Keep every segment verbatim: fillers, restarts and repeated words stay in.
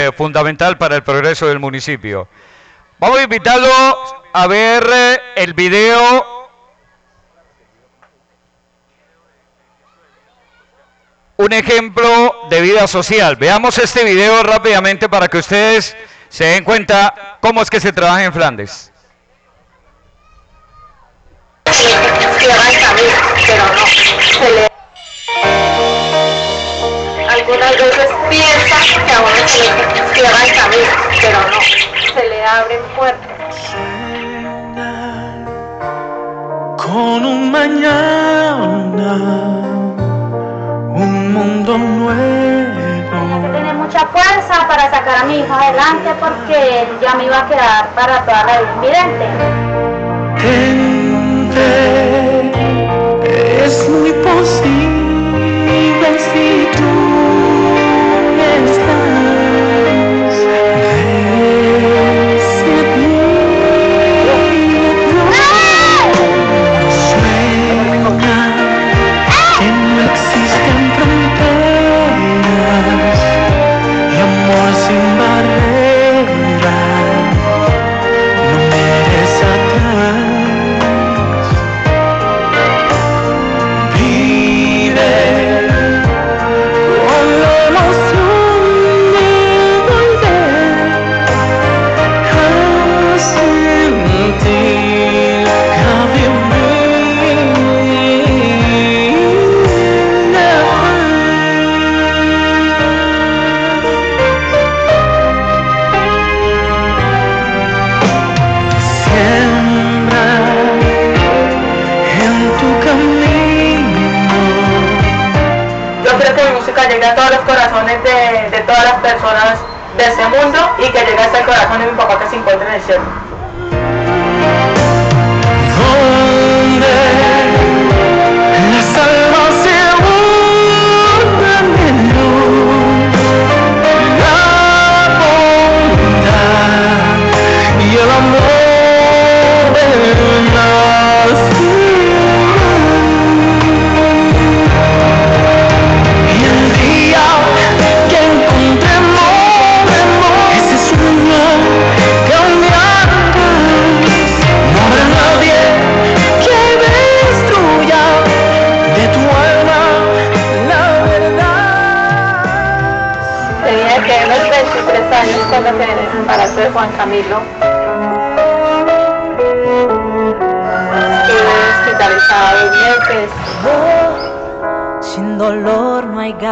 eh, fundamental para el progreso del municipio. Vamos a invitarlo a ver eh, el video. Un ejemplo de vida social. Veamos este video rápidamente para que ustedes se den cuenta cómo es que se trabaja en Flandes. Algunas veces piensa que a uno se le cierra el camino, pero no, se le abren puertas. Con un mañana, un mundo nuevo. Tenía mucha fuerza para sacar a mi hijo adelante porque ya me iba a quedar para toda la vida invidente. Es muy posible si tú estás. Sueña que no existen fronteras y amor sin barreras. No mires atrás. Llegue a todos los corazones de, de todas las personas de este mundo y que llegue hasta el corazón de mi papá que se encuentra en el cielo. Las almas se hundan en luz, la bondad y el amor de nacer. Años cuando se embarazó de Juan Camilo. Estuve hospitalizada dos meses. Sin dolor no hay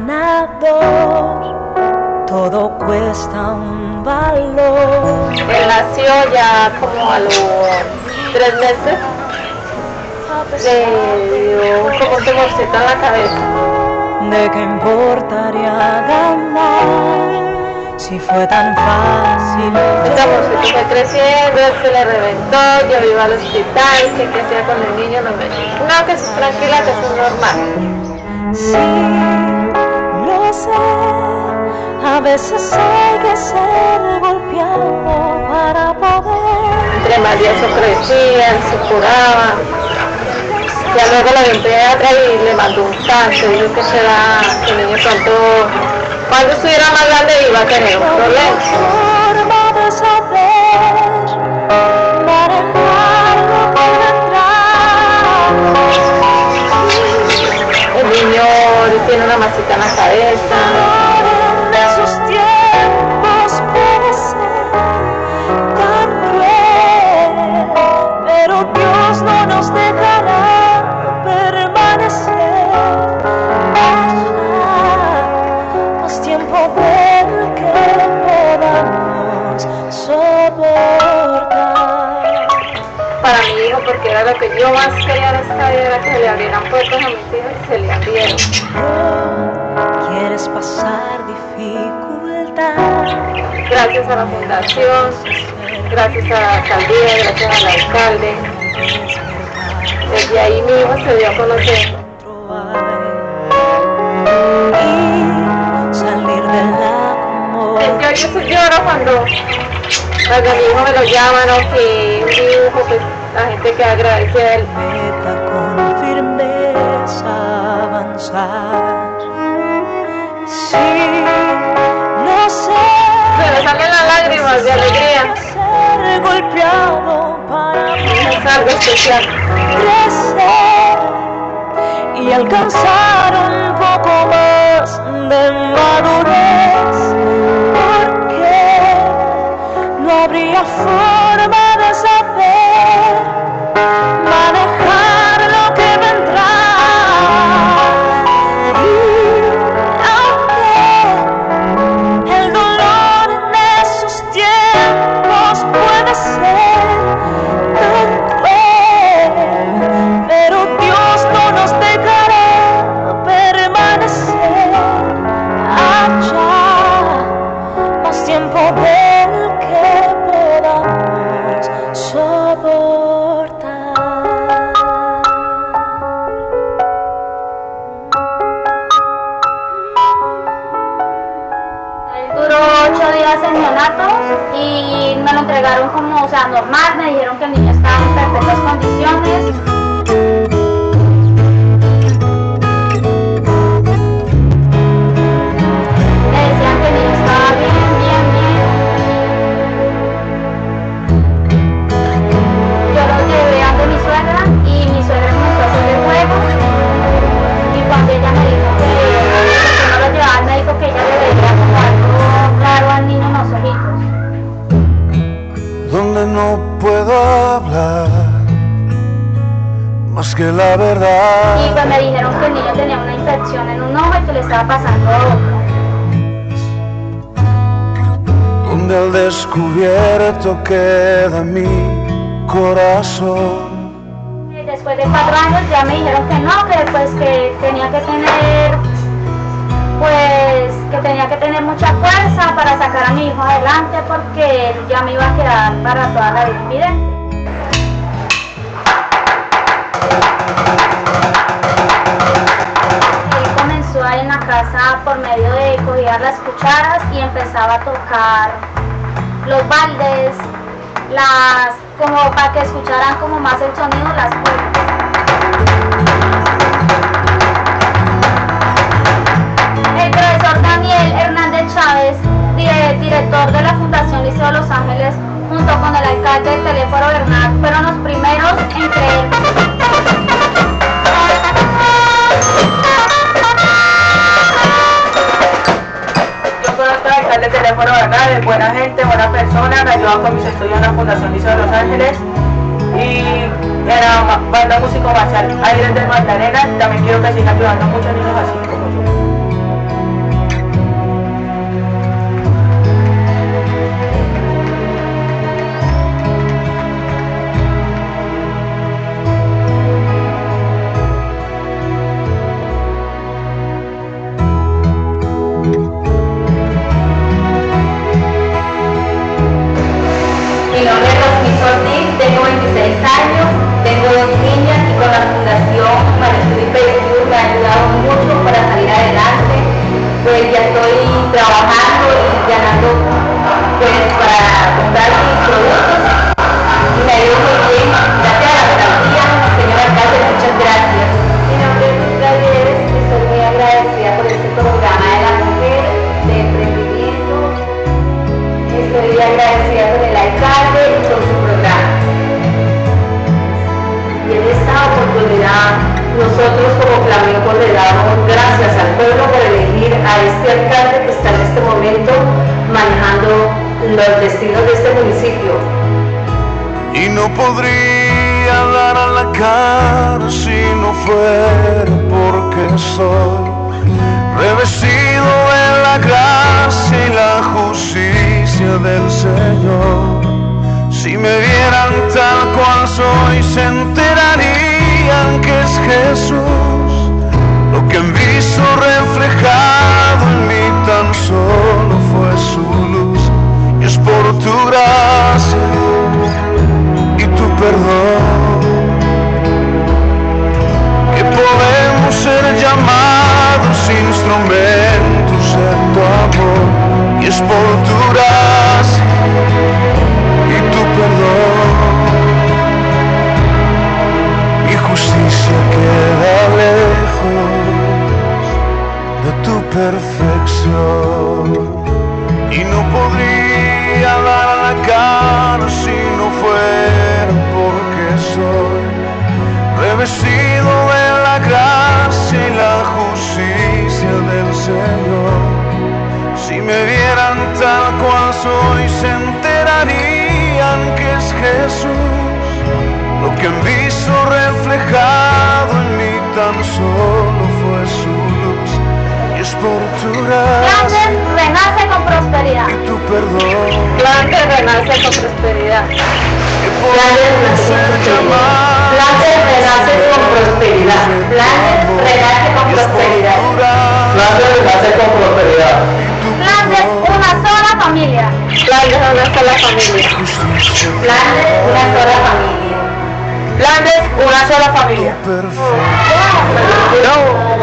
ganador, todo cuesta un valor. Él nació ya como a los tres meses. Le dio como un temorcito en la cabeza. ¿De qué importaría ganar? Si fue tan fácil. El amorcito fue creciendo, se le reventó, yo iba al hospital, que qué hacía con el niño, no me... No, que es tranquila, que eso es normal. Sí, lo sé, a veces hay que ser golpeado para poder. Entre más días se crecía, se curaba. Ya luego la vi en pediatra y le mandó un taxi, dijo que se da, que el niño pronto... Cuando estuviera más grande iba a tener un problema. El niño tiene una masita en la cabeza. En esos tiempos puede ser tan cruel, pero Dios no nos dejará permanecer. Tiempo del que podamos soportar. Para mi hijo, porque era lo que yo más quería en esta vida, era que se le abrieran puertas a mis hijos y se le abrieron. ¿Quieres pasar dificultad? Gracias a la fundación, gracias a la alcaldía, gracias al alcalde. Desde ahí mi hijo se dio a conocer. Yo, yo lloro cuando, cuando mi hijo me lo llaman o que un dibujo, pues la gente que agradece a él. Meta con firmeza avanzar. Sí, lo sé. más de alegría. Ser golpeado para Es algo especial. crecer y alcanzar un poco más de madurez, porque no habría forma de saber manejar lo que vendrá. Y aunque el dolor en esos tiempos puede ser tan cruel, pero Dios no nos dejará permanecer allá más tiempo del que podamos soportar. Él duró ocho días en neonato y me lo entregaron como, o sea, normal. Me dijeron que el niño estaba en perfectas condiciones. Me decían que el niño estaba bien, bien, bien. Yo lo llevé a donde mi suegra y mi suegra comenzó a hacerle juegos. Y cuando ella me dijo que, que no lo llevaba al médico, que ella le veía como algo raro al niño en los ojitos. Donde no puedo hablar más que la Y verdad. pues me dijeron que el niño tenía una infección en un ojo y que le estaba pasando a otro. Donde al descubierto queda mi corazón. Y después de cuatro años ya me dijeron que no, que pues que tenía que tener, pues que tenía que tener mucha fuerza para sacar a mi hijo adelante, porque él ya me iba a quedar para toda la vida invidente. Él comenzó ahí en la casa por medio de cogía las cucharas y empezaba a tocar los baldes, las, como para que escucharan como más el sonido, las puertas. El profesor Daniel Hernández Chávez, dire- director de la Fundación Liceo Los Ángeles, junto con el alcalde de Teléfono Bernal, fueron los primeros en creer. Yo conozco al alcalde de Teléfono Bernal, es buena gente, buena persona, me ayudó con mis estudios en la Fundación Liceo de Los Ángeles y era ma- banda músico marcial Aires de Magdalena. También quiero que siga ayudando a muchos niños así como yo. Mi nombre es Rosmith Ortiz, tengo veintiséis años, tengo dos niñas y con la Fundación Marisol Pedicure me ha ayudado mucho para salir adelante. Pues ya estoy trabajando y ganando pues para comprar mis productos y me ha ido muy bien, gracias a la alcaldía. Señor alcalde, muchas gracias. Mi nombre es Luz Galleres y estoy muy agradecida por este programa de la mujer, de emprendimiento. Estoy agradecida con el alcalde y por su programa. Y en esta oportunidad, nosotros como Flamenco le damos gracias al pueblo por elegir a este alcalde que está en este momento manejando los destinos de este municipio. Y no podría dar a la cara si no fuera porque soy revestido de la gracia y la justicia del Señor. Si me vieran tal cual soy, se enterarían que es Jesús. Lo que han visto reflejado en mí tan solo fue su luz. Y es por tu gracia y tu perdón que podemos ser llamados instrumentos de tu amor. Y es por tu gracia y tu perdón. Mi justicia queda lejos de tu perfección y no podría dar cara si no fuera porque soy revestido de la gracia y la justicia del Señor. Si me vieran tal cual soy, se enterarían que es Jesús. Lo que han visto reflejado en mí tan solo fue su luz. Y es por tu gracia Flandes renace con prosperidad. y tu perdón Flandes renace con prosperidad. que podemos ser llamados. Flandes renace con prosperidad. Flandes renace con prosperidad. Flandes renace con prosperidad. Flandes, una sola familia. Flandes es una sola familia. Flandes, una sola familia. Flandes, una sola familia. Perfecto. No.